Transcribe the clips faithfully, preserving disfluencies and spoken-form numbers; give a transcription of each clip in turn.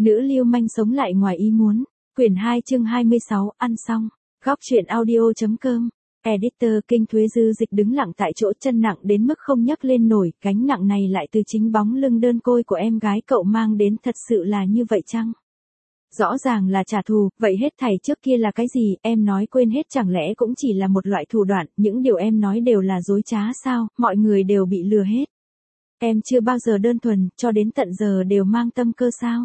Nữ lưu manh sống lại ngoài ý muốn. Quyển hai chương hai mươi sáu, ăn xong. Góc truyện audio.com. Editor Kinh Thuế Dư Dịch đứng lặng tại chỗ, chân nặng đến mức không nhấc lên nổi, gánh nặng này lại từ chính bóng lưng đơn côi của em gái cậu mang đến, thật sự là như vậy chăng? Rõ ràng là trả thù, vậy hết thảy trước kia là cái gì, em nói quên hết chẳng lẽ cũng chỉ là một loại thủ đoạn, những điều em nói đều là dối trá sao, mọi người đều bị lừa hết. Em chưa bao giờ đơn thuần, cho đến tận giờ đều mang tâm cơ sao?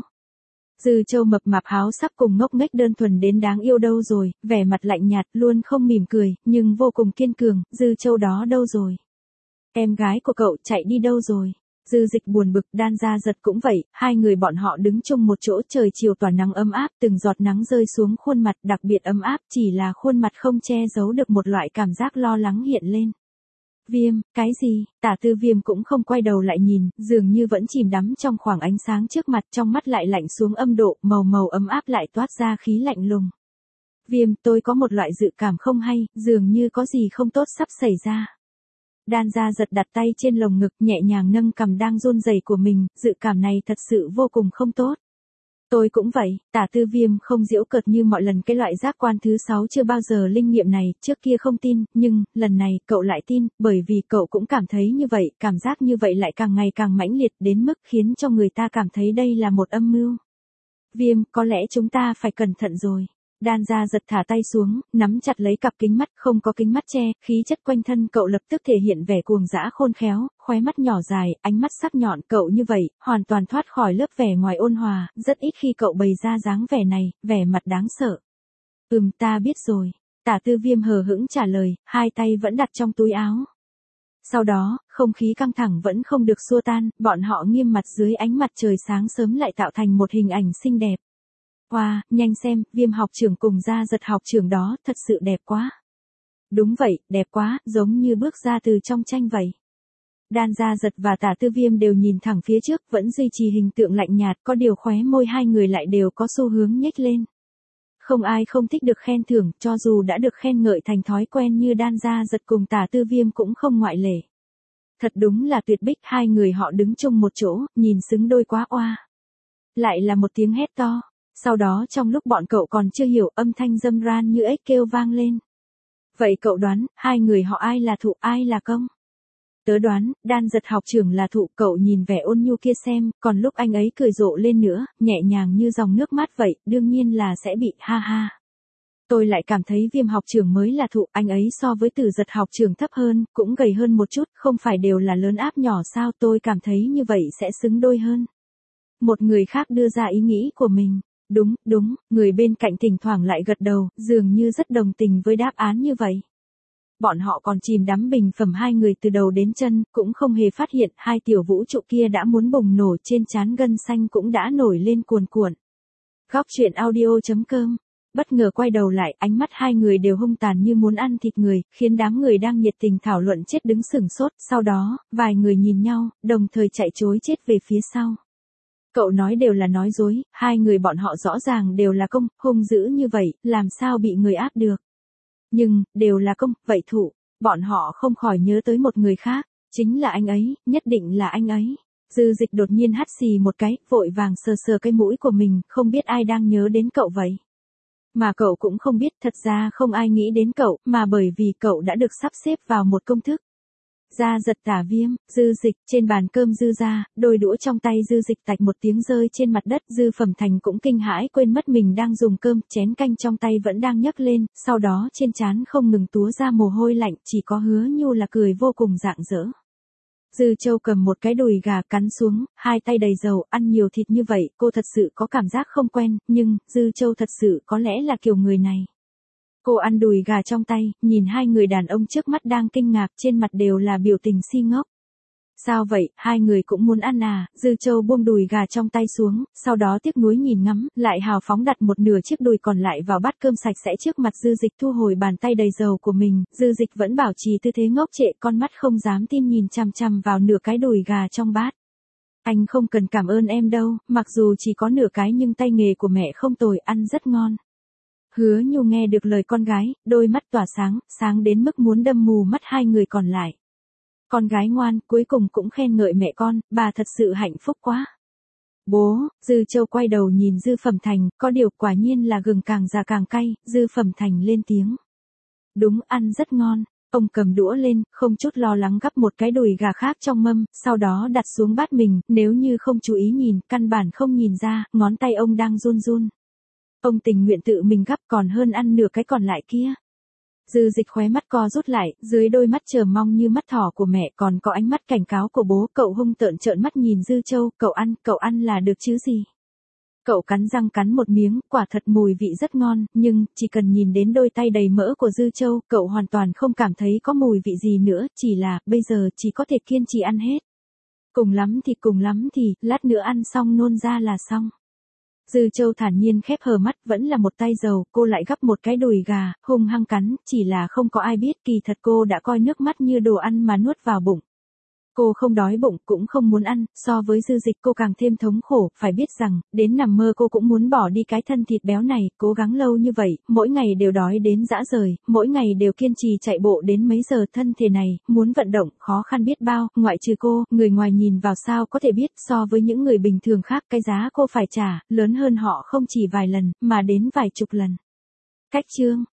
Dư Châu mập mạp háo sắc cùng ngốc nghếch đơn thuần đến đáng yêu đâu rồi, vẻ mặt lạnh nhạt, luôn không mỉm cười, nhưng vô cùng kiên cường, Dư Châu đó đâu rồi? Em gái của cậu chạy đi đâu rồi? Dư Dịch buồn bực, Đan Gia Giật cũng vậy, hai người bọn họ đứng chung một chỗ, trời chiều tỏa nắng ấm áp, từng giọt nắng rơi xuống khuôn mặt đặc biệt ấm áp, chỉ là khuôn mặt không che giấu được một loại cảm giác lo lắng hiện lên. Viêm, cái gì? Tả Tư Viêm cũng không quay đầu lại nhìn, dường như vẫn chìm đắm trong khoảng ánh sáng trước mặt, trong mắt lại lạnh xuống âm độ, màu màu ấm áp lại toát ra khí lạnh lùng. Viêm, tôi có một loại dự cảm không hay, dường như có gì không tốt sắp xảy ra. Đan Gia Giật đặt tay trên lồng ngực, nhẹ nhàng nâng cằm đang run rẩy của mình, dự cảm này thật sự vô cùng không tốt. Tôi cũng vậy, Tả Tư Viêm không giễu cợt như mọi lần, cái loại giác quan thứ sáu chưa bao giờ linh nghiệm này, trước kia không tin, nhưng, lần này, cậu lại tin, bởi vì cậu cũng cảm thấy như vậy, cảm giác như vậy lại càng ngày càng mãnh liệt đến mức khiến cho người ta cảm thấy đây là một âm mưu. Viêm, có lẽ chúng ta phải cẩn thận rồi. Đan Gia Giật thả tay xuống, nắm chặt lấy cặp kính mắt, không có kính mắt che, khí chất quanh thân cậu lập tức thể hiện vẻ cuồng dã khôn khéo, khóe mắt nhỏ dài, ánh mắt sắc nhọn, cậu như vậy, hoàn toàn thoát khỏi lớp vẻ ngoài ôn hòa, rất ít khi cậu bày ra dáng vẻ này, vẻ mặt đáng sợ. Ừm, ta biết rồi. Tả Tư Viêm hờ hững trả lời, hai tay vẫn đặt trong túi áo. Sau đó, không khí căng thẳng vẫn không được xua tan, bọn họ nghiêm mặt dưới ánh mặt trời sáng sớm lại tạo thành một hình ảnh xinh đẹp. Wow, nhanh xem, Viêm học trưởng cùng Gia Giật học trưởng đó, thật sự đẹp quá. Đúng vậy, đẹp quá, giống như bước ra từ trong tranh vậy. Đan Gia Giật và Tả Tư Viêm đều nhìn thẳng phía trước, vẫn duy trì hình tượng lạnh nhạt, có điều khóe môi hai người lại đều có xu hướng nhếch lên. Không ai không thích được khen thưởng, cho dù đã được khen ngợi thành thói quen như Đan Gia Giật cùng Tả Tư Viêm cũng không ngoại lệ. Thật đúng là tuyệt bích, hai người họ đứng chung một chỗ, nhìn xứng đôi quá oa. Lại là một tiếng hét to. Sau đó trong lúc bọn cậu còn chưa hiểu, âm thanh râm ran như ếch kêu vang lên. Vậy cậu đoán, hai người họ ai là thụ, ai là công? Tớ đoán, Đan Giật học trưởng là thụ, cậu nhìn vẻ ôn nhu kia xem, còn lúc anh ấy cười rộ lên nữa, nhẹ nhàng như dòng nước mát vậy, đương nhiên là sẽ bị, ha ha. Tôi lại cảm thấy Viêm học trưởng mới là thụ, anh ấy so với Tử Giật học trưởng thấp hơn, cũng gầy hơn một chút, không phải đều là lớn áp nhỏ sao, tôi cảm thấy như vậy sẽ xứng đôi hơn. Một người khác đưa ra ý nghĩ của mình. Đúng, đúng, người bên cạnh thỉnh thoảng lại gật đầu, dường như rất đồng tình với đáp án như vậy. Bọn họ còn chìm đắm bình phẩm hai người từ đầu đến chân, cũng không hề phát hiện hai tiểu vũ trụ kia đã muốn bùng nổ, trên trán gân xanh cũng đã nổi lên cuồn cuộn. Góc truyện audio.com. Bất ngờ quay đầu lại, ánh mắt hai người đều hung tàn như muốn ăn thịt người, khiến đám người đang nhiệt tình thảo luận chết đứng sửng sốt, sau đó, vài người nhìn nhau, đồng thời chạy trối chết về phía sau. Cậu nói đều là nói dối, hai người bọn họ rõ ràng đều là công, hung dữ như vậy, làm sao bị người áp được. Nhưng, đều là công, vậy thụ, bọn họ không khỏi nhớ tới một người khác, chính là anh ấy, nhất định là anh ấy. Dư Dịch đột nhiên hắt xì một cái, vội vàng sờ sờ cái mũi của mình, không biết ai đang nhớ đến cậu vậy. Mà cậu cũng không biết, thật ra không ai nghĩ đến cậu, mà bởi vì cậu đã được sắp xếp vào một công thức. Gia Giật, Tả Viêm, Dư Dịch, trên bàn cơm Dư ra, đôi đũa trong tay Dư Dịch tạch một tiếng rơi trên mặt đất, Dư Phẩm Thành cũng kinh hãi quên mất mình đang dùng cơm, chén canh trong tay vẫn đang nhấc lên, sau đó trên trán không ngừng túa ra mồ hôi lạnh, chỉ có Hứa Nhu là cười vô cùng rạng rỡ. Dư Châu cầm một cái đùi gà cắn xuống, hai tay đầy dầu, ăn nhiều thịt như vậy, cô thật sự có cảm giác không quen, nhưng, Dư Châu thật sự có lẽ là kiểu người này. Cô ăn đùi gà trong tay, nhìn hai người đàn ông trước mắt đang kinh ngạc, trên mặt đều là biểu tình si ngốc. Sao vậy, hai người cũng muốn ăn à? Dư Châu buông đùi gà trong tay xuống, sau đó tiếc nuối nhìn ngắm, lại hào phóng đặt một nửa chiếc đùi còn lại vào bát cơm sạch sẽ trước mặt Dư Dịch, thu hồi bàn tay đầy dầu của mình, Dư Dịch vẫn bảo trì tư thế ngốc trệ, con mắt không dám tin nhìn chằm chằm vào nửa cái đùi gà trong bát. Anh không cần cảm ơn em đâu, mặc dù chỉ có nửa cái nhưng tay nghề của mẹ không tồi, ăn rất ngon. Hứa Nhu nghe được lời con gái, đôi mắt tỏa sáng, sáng đến mức muốn đâm mù mắt hai người còn lại. Con gái ngoan, cuối cùng cũng khen ngợi mẹ con, bà thật sự hạnh phúc quá. Bố, Dư Châu quay đầu nhìn Dư Phẩm Thành, có điều quả nhiên là gừng càng già càng cay, Dư Phẩm Thành lên tiếng. Đúng, ăn rất ngon. Ông cầm đũa lên, không chút lo lắng gắp một cái đùi gà khác trong mâm, sau đó đặt xuống bát mình, nếu như không chú ý nhìn, căn bản không nhìn ra, ngón tay ông đang run run. Ông tình nguyện tự mình gắp còn hơn ăn nửa cái còn lại kia. Dư Dịch khóe mắt co rút lại, dưới đôi mắt chờ mong như mắt thỏ của mẹ còn có ánh mắt cảnh cáo của bố, cậu hung tợn trợn mắt nhìn Dư Châu, cậu ăn, cậu ăn là được chứ gì. Cậu cắn răng cắn một miếng, quả thật mùi vị rất ngon, nhưng, chỉ cần nhìn đến đôi tay đầy mỡ của Dư Châu, cậu hoàn toàn không cảm thấy có mùi vị gì nữa, chỉ là, bây giờ chỉ có thể kiên trì ăn hết. Cùng lắm thì cùng lắm thì, lát nữa ăn xong nôn ra là xong. Dư Châu thản nhiên khép hờ mắt, vẫn là một tay dầu, cô lại gắp một cái đùi gà, hung hăng cắn, chỉ là không có ai biết kỳ thật cô đã coi nước mắt như đồ ăn mà nuốt vào bụng. Cô không đói bụng, cũng không muốn ăn, so với Dư Dịch cô càng thêm thống khổ, phải biết rằng, đến nằm mơ cô cũng muốn bỏ đi cái thân thịt béo này, cố gắng lâu như vậy, mỗi ngày đều đói đến dã rời, mỗi ngày đều kiên trì chạy bộ đến mấy giờ, thân thể này, muốn vận động, khó khăn biết bao, ngoại trừ cô, người ngoài nhìn vào sao có thể biết, so với những người bình thường khác, cái giá cô phải trả, lớn hơn họ không chỉ vài lần, mà đến vài chục lần. Cách chương